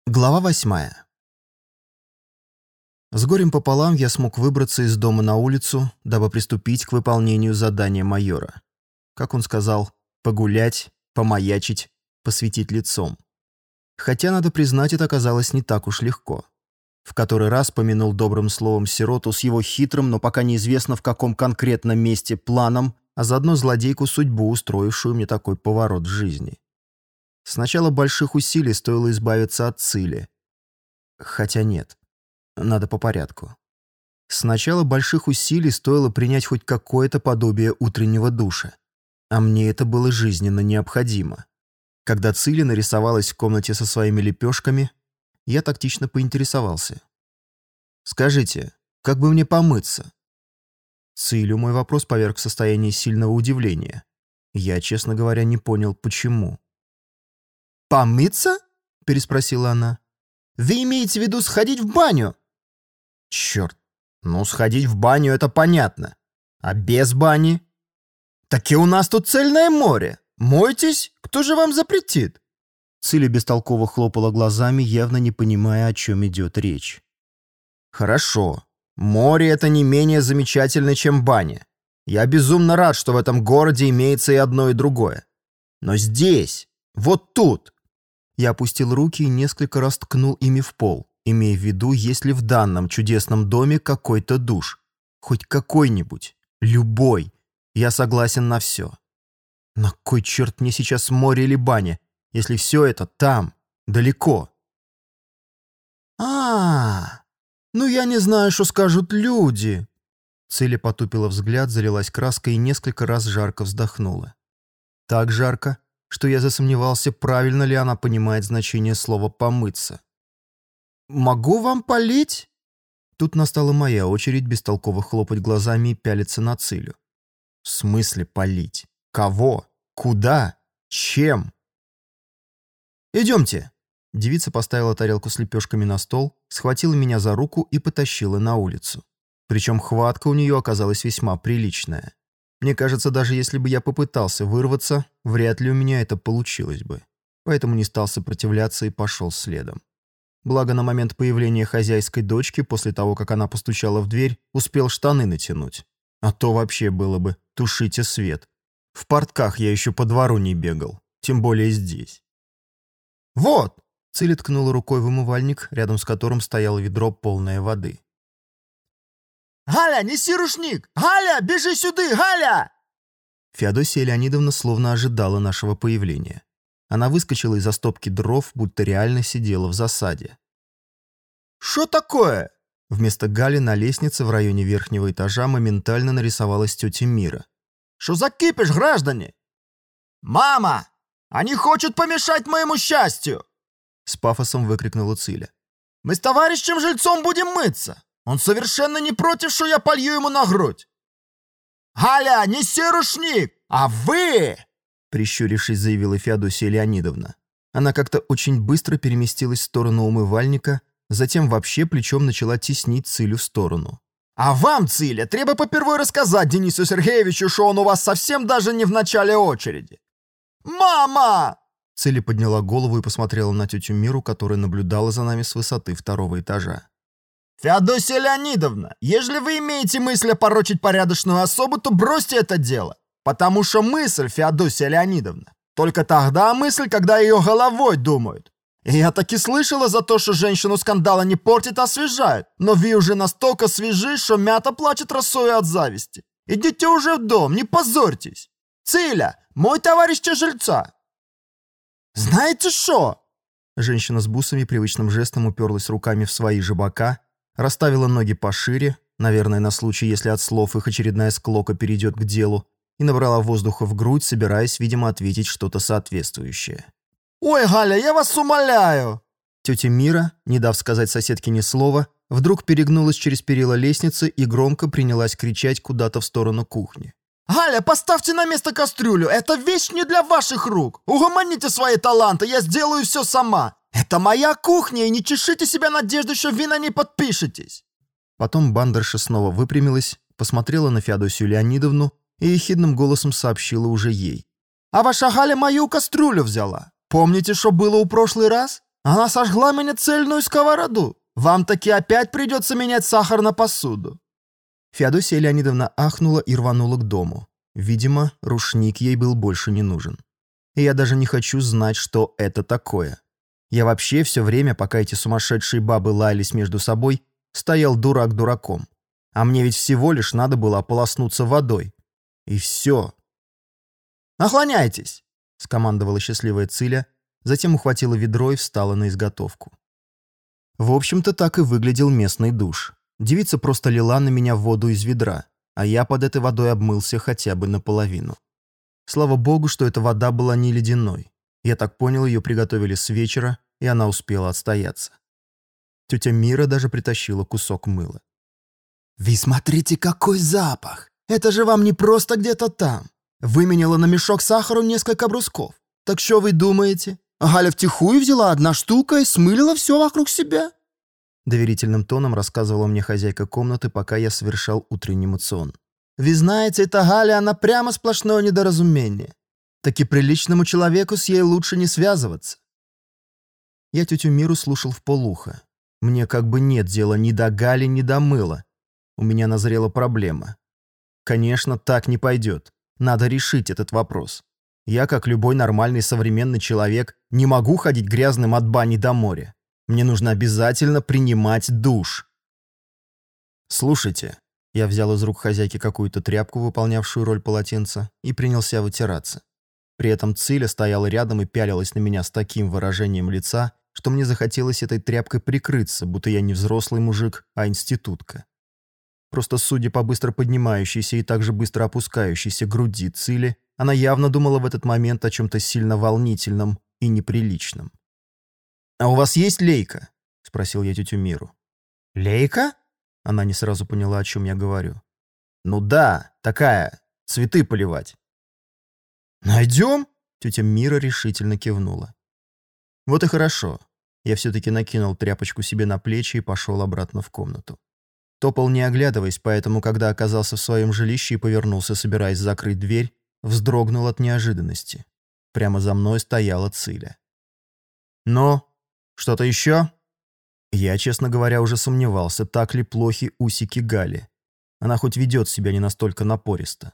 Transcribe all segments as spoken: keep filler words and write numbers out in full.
Глава восьмая. С горем пополам я смог выбраться из дома на улицу, дабы приступить к выполнению задания майора. Как он сказал, погулять, помаячить, посветить лицом. Хотя, надо признать, это оказалось не так уж легко. В который раз помянул добрым словом сироту с его хитрым, но пока неизвестно в каком конкретном месте планом, а заодно злодейку судьбу, устроившую мне такой поворот в жизни. Сначала больших усилий стоило избавиться от Цили. Хотя нет, надо по порядку. Сначала больших усилий стоило принять хоть какое-то подобие утреннего душа. А мне это было жизненно необходимо. Когда Цили нарисовалась в комнате со своими лепешками, я тактично поинтересовался. «Скажите, как бы мне помыться?» Цилю мой вопрос поверг в состояние сильного удивления. Я, честно говоря, не понял, почему. «Помыться?» — переспросила она. «Вы имеете в виду сходить в баню?» «Черт, ну сходить в баню — это понятно. А без бани?» «Так и у нас тут цельное море. Мойтесь, кто же вам запретит?» Циля бестолково хлопала глазами, явно не понимая, о чем идет речь. «Хорошо. Море — это не менее замечательно, чем баня. Я безумно рад, что в этом городе имеется и одно, и другое. Но здесь, вот тут...» Я опустил руки и несколько раз ткнул ими в пол, имея в виду, есть ли в данном чудесном доме какой-то душ. Хоть какой-нибудь. Любой. Я согласен на все. На кой черт мне сейчас море или баня, если все это там, далеко? а, ну я не знаю, что скажут люди. Циля потупила взгляд, залилась краской и несколько раз жарко вздохнула. Так жарко, что я засомневался, правильно ли она понимает значение слова «помыться». «Могу вам полить?» Тут настала моя очередь бестолково хлопать глазами и пялиться на Цилю. «В смысле полить? Кого? Куда? Чем?» «Идемте». Девица поставила тарелку с лепешками на стол, схватила меня за руку и потащила на улицу. Причем хватка у нее оказалась весьма приличная. Мне кажется, даже если бы я попытался вырваться, вряд ли у меня это получилось бы. Поэтому не стал сопротивляться и пошел следом. Благо, на момент появления хозяйской дочки, после того, как она постучала в дверь, успел штаны натянуть. А то вообще было бы «тушите свет». В портках я еще по двору не бегал, тем более здесь. «Вот!» — Циля ткнула рукой в умывальник, рядом с которым стояло ведро, полное воды. «Галя, неси рушник! Галя, бежи сюда, Галя!» Феодосия Леонидовна словно ожидала нашего появления. Она выскочила из-за стопки дров, будто реально сидела в засаде. «Что такое?» Вместо Гали на лестнице в районе верхнего этажа моментально нарисовалась тетя Мира. «Что за кипиш, граждане?» «Мама! Они хотят помешать моему счастью!» С пафосом выкрикнула Циля. «Мы с товарищем жильцом будем мыться! Он совершенно не против, что я полью ему на грудь!» «Галя, неси рушник! А вы...» Прищурившись, заявила Феодосия Леонидовна. Она как-то очень быстро переместилась в сторону умывальника, затем вообще плечом начала теснить Цилю в сторону. «А вам, Циля, треба попервой рассказать Денису Сергеевичу, что он у вас совсем даже не в начале очереди!» «Мама!» Циля подняла голову и посмотрела на тетю Миру, которая наблюдала за нами с высоты второго этажа. «Феодосия Леонидовна, если вы имеете мысль опорочить порядочную особу, то бросьте это дело. Потому что мысль, Феодосия Леонидовна, только тогда мысль, когда ее головой думают. И я таки слышала за то, что женщину скандала не портит, а освежает. Но вы уже настолько свежи, что мята плачет росою от зависти. Идите уже в дом, не позорьтесь. Циля, мой товарищ жильца». «Знаете что?» Женщина с бусами привычным жестом уперлась руками в свои же бока, расставила ноги пошире, наверное, на случай, если от слов их очередная склока перейдет к делу, и набрала воздуха в грудь, собираясь, видимо, ответить что-то соответствующее. «Ой, Галя, я вас умоляю!» Тетя Мира, не дав сказать соседке ни слова, вдруг перегнулась через перила лестницы и громко принялась кричать куда-то в сторону кухни. «Галя, поставьте на место кастрюлю! Эта вещь не для ваших рук! Угомоните свои таланты, я сделаю все сама! Это моя кухня, и не чешите себя надеждой, что вы на ней подпишетесь!» Потом бандерша снова выпрямилась, посмотрела на Феодосию Леонидовну и ехидным голосом сообщила уже ей. «А ваша Галя мою кастрюлю взяла. Помните, что было у прошлый раз? Она сожгла мне цельную сковороду. Вам таки опять придется менять сахар на посуду». Феодосия Леонидовна ахнула и рванула к дому. Видимо, рушник ей был больше не нужен. И я даже не хочу знать, что это такое. Я вообще все время, пока эти сумасшедшие бабы лаялись между собой, стоял дурак дураком. А мне ведь всего лишь надо было ополоснуться водой. И все. «Наклоняйтесь!» — скомандовала счастливая Циля, затем ухватила ведро и встала на изготовку. В общем-то, так и выглядел местный душ. Девица просто лила на меня воду из ведра, а я под этой водой обмылся хотя бы наполовину. Слава богу, что эта вода была не ледяной. Я так понял, ее приготовили с вечера, и она успела отстояться. Тетя Мира даже притащила кусок мыла. «Вы смотрите, какой запах! Это же вам не просто где-то там! Выменяла на мешок сахару несколько брусков. Так что вы думаете? Галя втихую взяла одна штука и смылила все вокруг себя?» Доверительным тоном рассказывала мне хозяйка комнаты, пока я совершал утренний моцион. «Вы знаете, эта Галя, она прямо сплошное недоразумение. Таки приличному человеку с ей лучше не связываться». Я тетю Миру слушал вполуха. Мне как бы нет дела ни до Гали, ни до мыла. У меня назрела проблема. Конечно, так не пойдет. Надо решить этот вопрос. Я, как любой нормальный современный человек, не могу ходить грязным от бани до моря. Мне нужно обязательно принимать душ. «Слушайте», — я взял из рук хозяйки какую-то тряпку, выполнявшую роль полотенца, и принялся вытираться. При этом Циля стояла рядом и пялилась на меня с таким выражением лица, что мне захотелось этой тряпкой прикрыться, будто я не взрослый мужик, а институтка. Просто судя по быстро поднимающейся и также быстро опускающейся груди Цили, она явно думала в этот момент о чем-то сильно волнительном и неприличном. «А у вас есть лейка?» — спросил я тетю Миру. «Лейка?» — она не сразу поняла, о чем я говорю. «Ну да, такая, цветы поливать». «Найдем?» — тетя Мира решительно кивнула. «Вот и хорошо». Я все-таки накинул тряпочку себе на плечи и пошел обратно в комнату. Топал не оглядываясь, поэтому, когда оказался в своем жилище и повернулся, собираясь закрыть дверь, вздрогнул от неожиданности. Прямо за мной стояла Циля. «Ну, что-то еще?» Я, честно говоря, уже сомневался, так ли плохи усики Гали. Она хоть ведет себя не настолько напористо.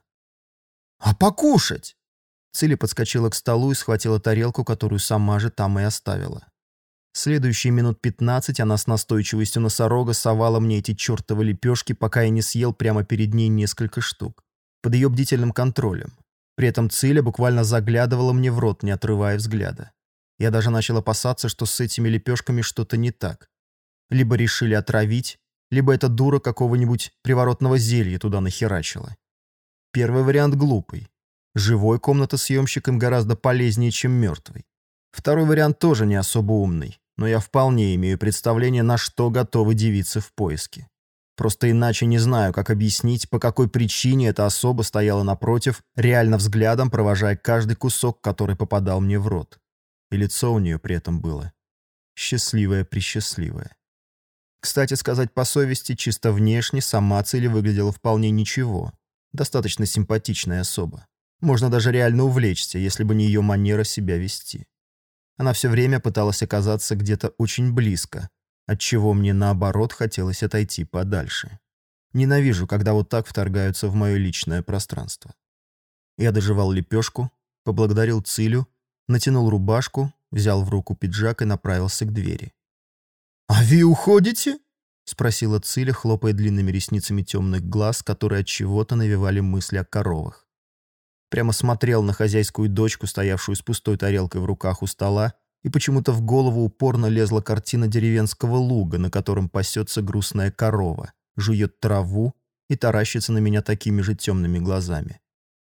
«А покушать?» Циля подскочила к столу и схватила тарелку, которую сама же там и оставила. Следующие минут пятнадцать она с настойчивостью носорога совала мне эти чертовы лепешки, пока я не съел прямо перед ней несколько штук. Под ее бдительным контролем. При этом Циля буквально заглядывала мне в рот, не отрывая взгляда. Я даже начал опасаться, что с этими лепешками что-то не так. Либо решили отравить, либо эта дура какого-нибудь приворотного зелья туда нахерачила. Первый вариант глупый. Живой комнатосъемщик им гораздо полезнее, чем мертвый. Второй вариант тоже не особо умный, но я вполне имею представление, на что готовы девицы в поиске. Просто иначе не знаю, как объяснить, по какой причине эта особа стояла напротив, реально взглядом провожая каждый кусок, который попадал мне в рот. И лицо у нее при этом было счастливое-пресчастливое. Кстати сказать по совести, чисто внешне сама Циля выглядела вполне ничего. Достаточно симпатичная особа. Можно даже реально увлечься, если бы не ее манера себя вести. Она все время пыталась оказаться где-то очень близко, отчего мне, наоборот, хотелось отойти подальше. Ненавижу, когда вот так вторгаются в мое личное пространство. Я дожевал лепешку, поблагодарил Цилю, натянул рубашку, взял в руку пиджак и направился к двери. «А вы уходите?» — спросила Циля, хлопая длинными ресницами темных глаз, которые от чего-то навевали мысли о коровах. Прямо смотрел на хозяйскую дочку, стоявшую с пустой тарелкой в руках у стола, и почему-то в голову упорно лезла картина деревенского луга, на котором пасется грустная корова, жует траву и таращится на меня такими же темными глазами.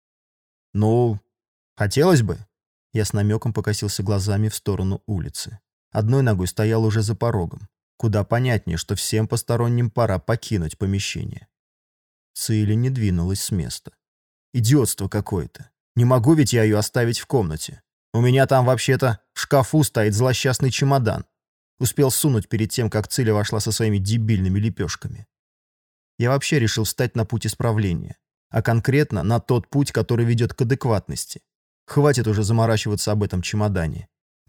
«Ну, хотелось бы». Я с намеком покосился глазами в сторону улицы. Одной ногой стоял уже за порогом. Куда понятнее, что всем посторонним пора покинуть помещение. Циля не двинулась с места. Идиотство какое-то. Не могу ведь я ее оставить в комнате. У меня там вообще-то в шкафу стоит злосчастный чемодан. Успел сунуть перед тем, как Циля вошла со своими дебильными лепешками. Я вообще решил встать на путь исправления. А конкретно на тот путь, который ведет к адекватности. Хватит уже заморачиваться об этом чемодане.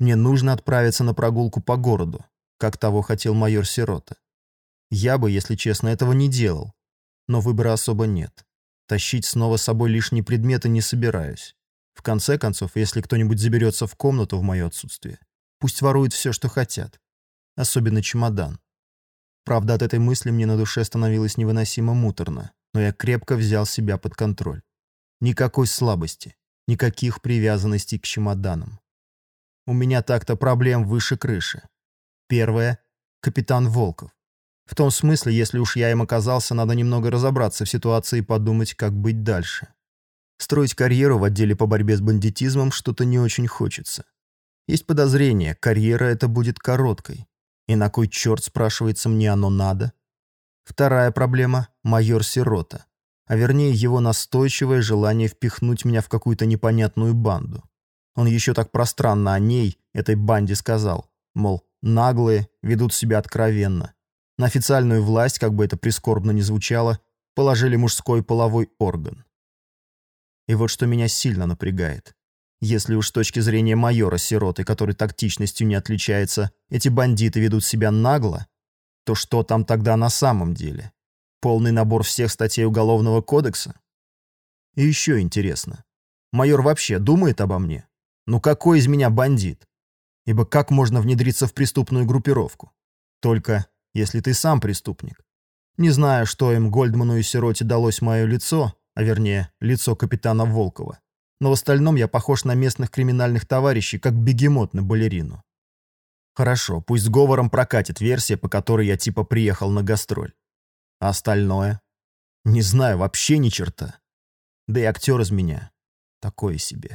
Мне нужно отправиться на прогулку по городу, как того хотел майор Сирота. Я бы, если честно, этого не делал, но выбора особо нет. Тащить снова с собой лишние предметы не собираюсь. В конце концов, если кто-нибудь заберется в комнату в мое отсутствие, пусть воруют все, что хотят. Особенно чемодан. Правда, от этой мысли мне на душе становилось невыносимо муторно, но я крепко взял себя под контроль. Никакой слабости, никаких привязанностей к чемоданам. У меня так-то проблем выше крыши. Первое — капитан Волков. В том смысле, если уж я им оказался, надо немного разобраться в ситуации и подумать, как быть дальше. Строить карьеру в отделе по борьбе с бандитизмом что-то не очень хочется. Есть подозрение, карьера эта будет короткой. И на кой черт, спрашивается, мне оно надо? Вторая проблема — майор Сирота. А вернее, его настойчивое желание впихнуть меня в какую-то непонятную банду. Он еще так пространно о ней, этой банде, сказал. Мол, наглые, ведут себя откровенно. На официальную власть, как бы это прискорбно ни звучало, положили мужской половой орган. И вот что меня сильно напрягает. Если уж с точки зрения майора Сироты, который тактичностью не отличается, эти бандиты ведут себя нагло, то что там тогда на самом деле? Полный набор всех статей Уголовного кодекса? И еще интересно. Майор вообще думает обо мне? Ну какой из меня бандит? Ибо как можно внедриться в преступную группировку? Только если ты сам преступник. Не знаю, что им, Гольдману и Сироте, далось мое лицо, а вернее, лицо капитана Волкова. Но в остальном я похож на местных криминальных товарищей, как бегемот на балерину. Хорошо, пусть с говором прокатит версия, по которой я типа приехал на гастроль. А остальное? Не знаю вообще ни черта. Да и актер из меня такое себе.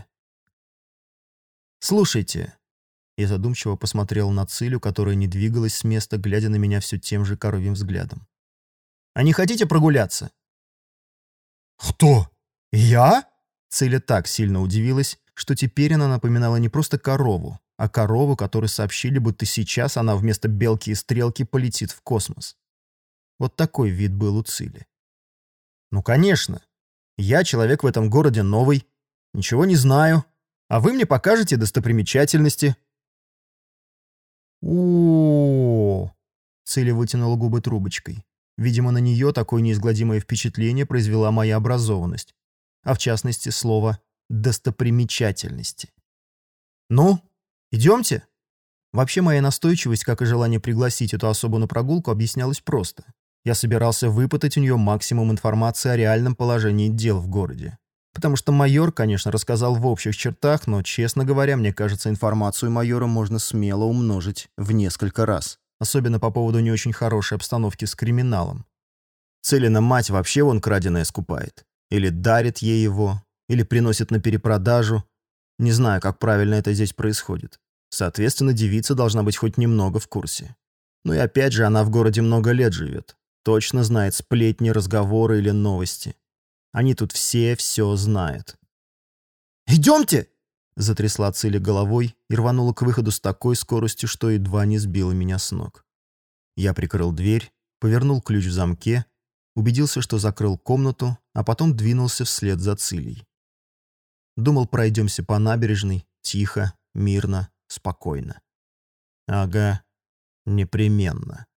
«Слушайте», — я задумчиво посмотрел на Цилю, которая не двигалась с места, глядя на меня все тем же коровьим взглядом. «А не хотите прогуляться?» «Кто? Я?» Циля так сильно удивилась, что теперь она напоминала не просто корову, а корову, которой сообщили, будто сейчас она вместо белки и стрелки полетит в космос. Вот такой вид был у Цили. «Ну, конечно. Я человек в этом городе новый, ничего не знаю, а вы мне покажете достопримечательности». «О-о-о!» Циля вытянула губы трубочкой. Видимо, на нее такое неизгладимое впечатление произвела моя образованность, а в частности слово «достопримечательности». «Ну, идемте?» Вообще моя настойчивость, как и желание пригласить эту особу на прогулку, объяснялась просто. Я собирался выпытать у нее максимум информации о реальном положении дел в городе. Потому что майор, конечно, рассказал в общих чертах, но, честно говоря, мне кажется, информацию майора можно смело умножить в несколько раз. Особенно по поводу не очень хорошей обстановки с криминалом. Целина мать вообще вон краденое скупает. Или дарит ей его, или приносит на перепродажу. Не знаю, как правильно это здесь происходит. Соответственно, девица должна быть хоть немного в курсе. Ну и опять же, она в городе много лет живет. Точно знает сплетни, разговоры или новости. Они тут все все знают. «Идемте!» — затрясла Циля головой и рванула к выходу с такой скоростью, что едва не сбила меня с ног. Я прикрыл дверь, повернул ключ в замке, убедился, что закрыл комнату, а потом двинулся вслед за Цилей. Думал, пройдемся по набережной, тихо, мирно, спокойно. Ага, непременно.